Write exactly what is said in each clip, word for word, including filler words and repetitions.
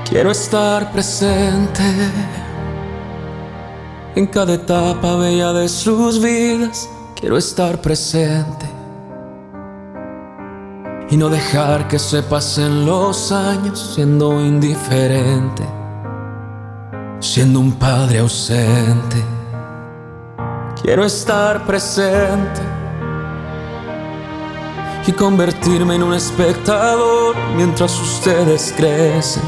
Quiero estar presente en cada etapa bella de sus vidas. Quiero estar presente y no dejar que se pasen los años siendo indiferente, siendo un padre ausente. Quiero estar presente y convertirme en un espectador mientras ustedes crecen,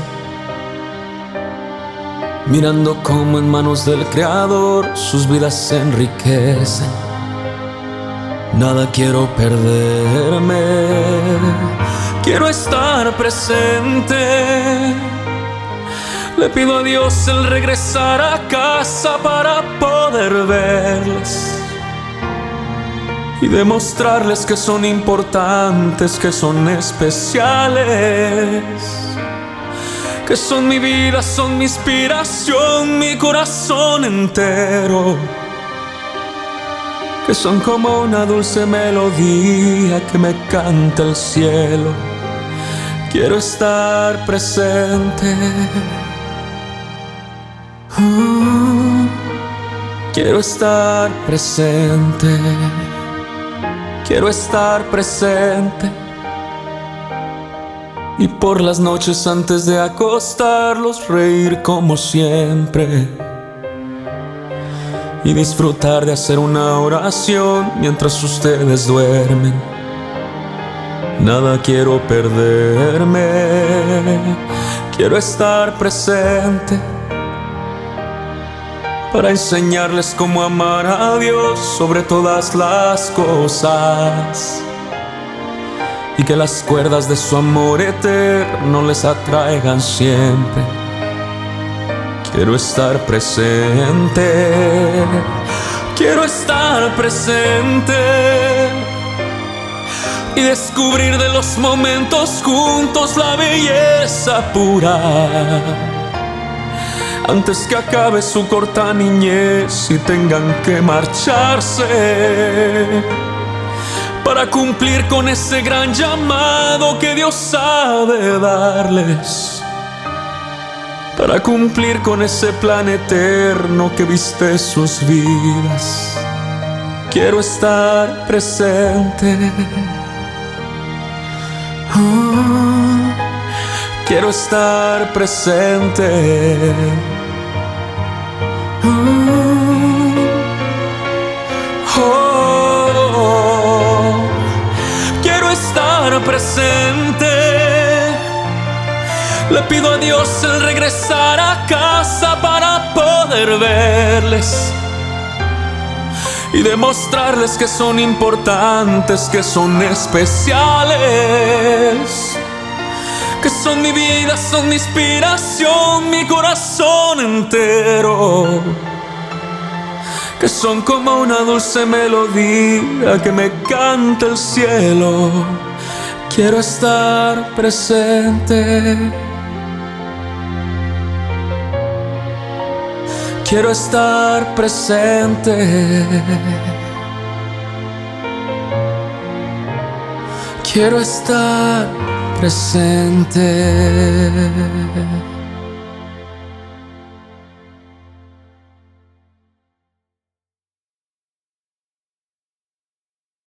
mirando cómo en manos del Creador sus vidas se enriquecen. Nada quiero perderme, quiero estar presente. Le pido a Dios el regresar a casa para poder verles y demostrarles que son importantes, que son especiales, que son mi vida, son mi inspiración, mi corazón entero, que son como una dulce melodía que me canta el cielo. Quiero estar presente. Uh, quiero estar presente. Quiero estar presente. Y por las noches antes de acostarlos, reír como siempre y disfrutar de hacer una oración mientras ustedes duermen. Nada quiero perderme, quiero estar presente para enseñarles cómo amar a Dios sobre todas las cosas, y que las cuerdas de su amor eterno les atraigan siempre. Quiero estar presente, quiero estar presente y descubrir de los momentos juntos la belleza pura, antes que acabe su corta niñez y tengan que marcharse, para cumplir con ese gran llamado que Dios sabe darles, para cumplir con ese plan eterno que viste sus vidas. Quiero estar presente. Oh, quiero estar presente. Oh, oh, quiero estar presente. Le pido a Dios el regresar a casa para poder verles y demostrarles que son importantes, que son especiales, que son mi vida, son mi inspiración, mi corazón entero, que son como una dulce melodía que me canta el cielo. Quiero estar presente. Quiero estar presente. Quiero estar presente.